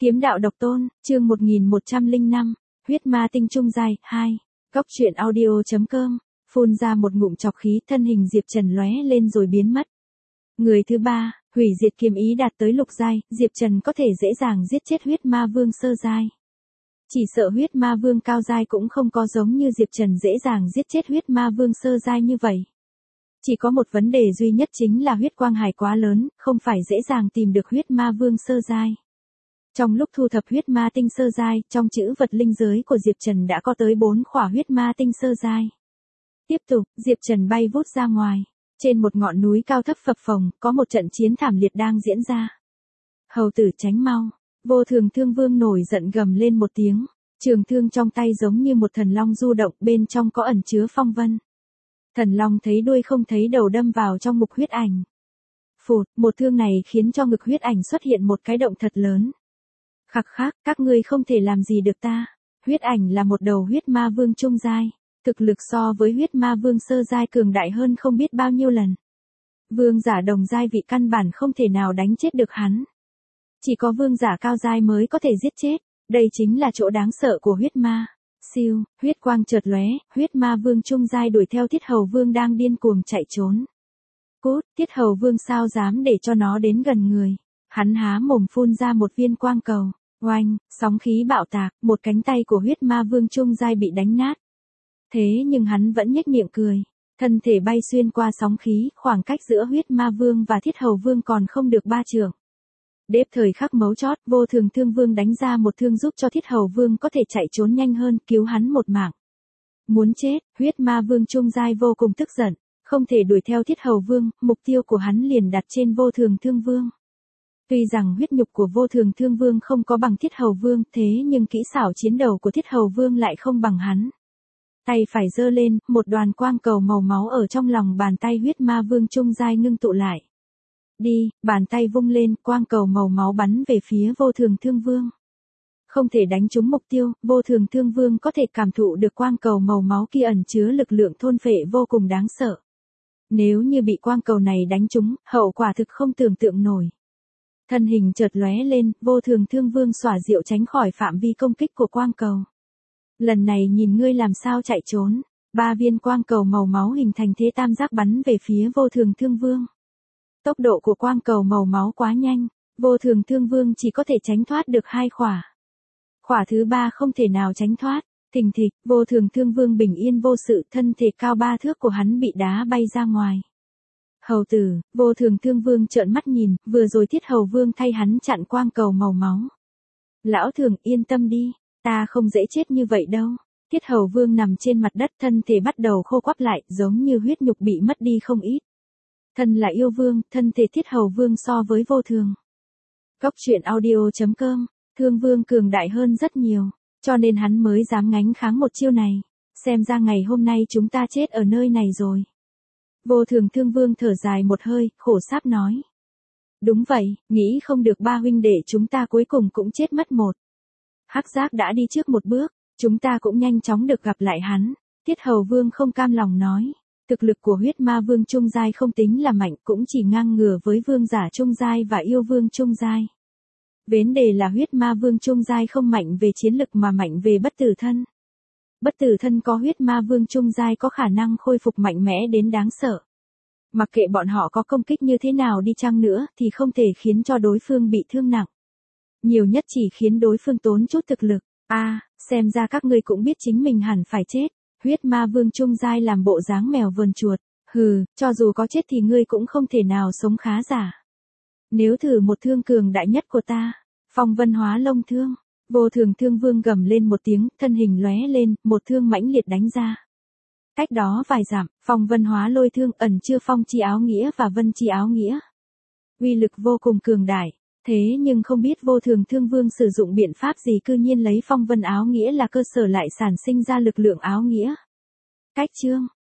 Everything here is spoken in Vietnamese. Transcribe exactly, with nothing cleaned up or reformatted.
Kiếm đạo độc tôn, chương một nghìn một trăm lẻ năm, huyết ma tinh trung giai, hai. Góc truyện audio.com, phun ra một ngụm chọc khí, thân hình Diệp Trần lóe lên rồi biến mất. Người thứ ba, hủy diệt kiếm ý đạt tới lục giai, Diệp Trần có thể dễ dàng giết chết huyết ma vương sơ giai. Chỉ sợ huyết ma vương cao giai cũng không có giống như Diệp Trần dễ dàng giết chết huyết ma vương sơ giai như vậy. Chỉ có một vấn đề duy nhất chính là huyết quang hải quá lớn, không phải dễ dàng tìm được huyết ma vương sơ giai. Trong lúc thu thập huyết ma tinh sơ giai, trong chữ vật linh giới của Diệp Trần đã có tới bốn khỏa huyết ma tinh sơ giai. Tiếp tục, Diệp Trần bay vút ra ngoài. Trên một ngọn núi cao thấp phập phồng, có một trận chiến thảm liệt đang diễn ra. Hầu tử tránh mau. Vô Thường Thương Vương nổi giận gầm lên một tiếng. Trường thương trong tay giống như một thần long du động, bên trong có ẩn chứa phong vân. Thần long thấy đuôi không thấy đầu đâm vào trong mục huyết ảnh. Phụt, một thương này khiến cho ngực huyết ảnh xuất hiện một cái động thật lớn. Khắc khắc, các ngươi không thể làm gì được ta. Huyết ảnh là một đầu huyết ma vương trung giai, thực lực so với huyết ma vương sơ giai cường đại hơn không biết bao nhiêu lần. Vương giả đồng giai vị căn bản không thể nào đánh chết được hắn. Chỉ có vương giả cao giai mới có thể giết chết, đây chính là chỗ đáng sợ của huyết ma. Siêu, huyết quang chợt lóe, huyết ma vương trung giai đuổi theo Thiết Hầu Vương đang điên cuồng chạy trốn. Cút, Thiết Hầu Vương sao dám để cho nó đến gần người. Hắn há mồm phun ra một viên quang cầu. Oanh, sóng khí bạo tạc, một cánh tay của huyết ma vương trung giai bị đánh nát. Thế nhưng hắn vẫn nhếch miệng cười, thân thể bay xuyên qua sóng khí, khoảng cách giữa huyết ma vương và Thiết Hầu Vương còn không được ba trượng. Đếp thời khắc mấu chót, Vô Thường Thương Vương đánh ra một thương giúp cho Thiết Hầu Vương có thể chạy trốn nhanh hơn, cứu hắn một mạng. Muốn chết, huyết ma vương trung giai vô cùng tức giận, không thể đuổi theo Thiết Hầu Vương, mục tiêu của hắn liền đặt trên Vô Thường Thương Vương. Tuy rằng huyết nhục của Vô Thường Thương Vương không có bằng Thiết Hầu Vương, thế nhưng kỹ xảo chiến đấu của Thiết Hầu Vương lại không bằng hắn. Tay phải giơ lên, một đoàn quang cầu màu máu ở trong lòng bàn tay huyết ma vương trung giai ngưng tụ lại. Đi, bàn tay vung lên, quang cầu màu máu bắn về phía Vô Thường Thương Vương. Không thể đánh trúng mục tiêu, Vô Thường Thương Vương có thể cảm thụ được quang cầu màu máu kia ẩn chứa lực lượng thôn phệ vô cùng đáng sợ. Nếu như bị quang cầu này đánh trúng, hậu quả thực không tưởng tượng nổi. Thân hình chợt lóe lên, Vô Thường Thương Vương xỏa diệu tránh khỏi phạm vi công kích của quang cầu. Lần này nhìn ngươi làm sao chạy trốn. Ba viên quang cầu màu máu hình thành thế tam giác bắn về phía Vô Thường Thương Vương. Tốc độ của quang cầu màu máu quá nhanh, Vô Thường Thương Vương chỉ có thể tránh thoát được hai khỏa. Khỏa thứ ba không thể nào tránh thoát, thình thịch, Vô Thường Thương Vương bình yên vô sự, thân thể cao ba thước của hắn bị đá bay ra ngoài. Hầu tử, Vô Thường Thương Vương trợn mắt nhìn, vừa rồi Thiết Hầu Vương thay hắn chặn quang cầu màu máu. Lão Thường yên tâm đi, ta không dễ chết như vậy đâu. Thiết Hầu Vương nằm trên mặt đất, thân thể bắt đầu khô quắp lại, giống như huyết nhục bị mất đi không ít. Thân là yêu vương, thân thể Thiết Hầu Vương so với Vô Thường. Góc truyện audio.com, Thương Vương cường đại hơn rất nhiều, cho nên hắn mới dám ngánh kháng một chiêu này. Xem ra ngày hôm nay chúng ta chết ở nơi này rồi. Vô Thường Thương Vương thở dài một hơi, khổ sáp nói. Đúng vậy, nghĩ không được ba huynh đệ chúng ta cuối cùng cũng chết mất một. Hắc Giác đã đi trước một bước, chúng ta cũng nhanh chóng được gặp lại hắn. Thiết Hầu Vương không cam lòng nói. Thực lực của huyết ma vương trung giai không tính là mạnh, cũng chỉ ngang ngửa với vương giả trung giai và yêu vương trung giai. Vấn đề là huyết ma vương trung giai không mạnh về chiến lực mà mạnh về bất tử thân. Bất tử thân có huyết ma vương trung giai có khả năng khôi phục mạnh mẽ đến đáng sợ. Mặc kệ bọn họ có công kích như thế nào đi chăng nữa thì không thể khiến cho đối phương bị thương nặng. Nhiều nhất chỉ khiến đối phương tốn chút thực lực. A, à, xem ra các ngươi cũng biết chính mình hẳn phải chết. Huyết ma vương trung giai làm bộ dáng mèo vờn chuột. Hừ, cho dù có chết thì ngươi cũng không thể nào sống khá giả. Nếu thử một thương cường đại nhất của ta, phong vân hóa long thương. Vô Thường Thương Vương gầm lên một tiếng, thân hình lóe lên, một thương mãnh liệt đánh ra. Cách đó vài dặm, phong vân hóa lôi thương ẩn chứa phong chi áo nghĩa và vân chi áo nghĩa. Uy lực vô cùng cường đại, thế nhưng không biết Vô Thường Thương Vương sử dụng biện pháp gì cư nhiên lấy phong vân áo nghĩa là cơ sở lại sản sinh ra lực lượng áo nghĩa. Cách chương,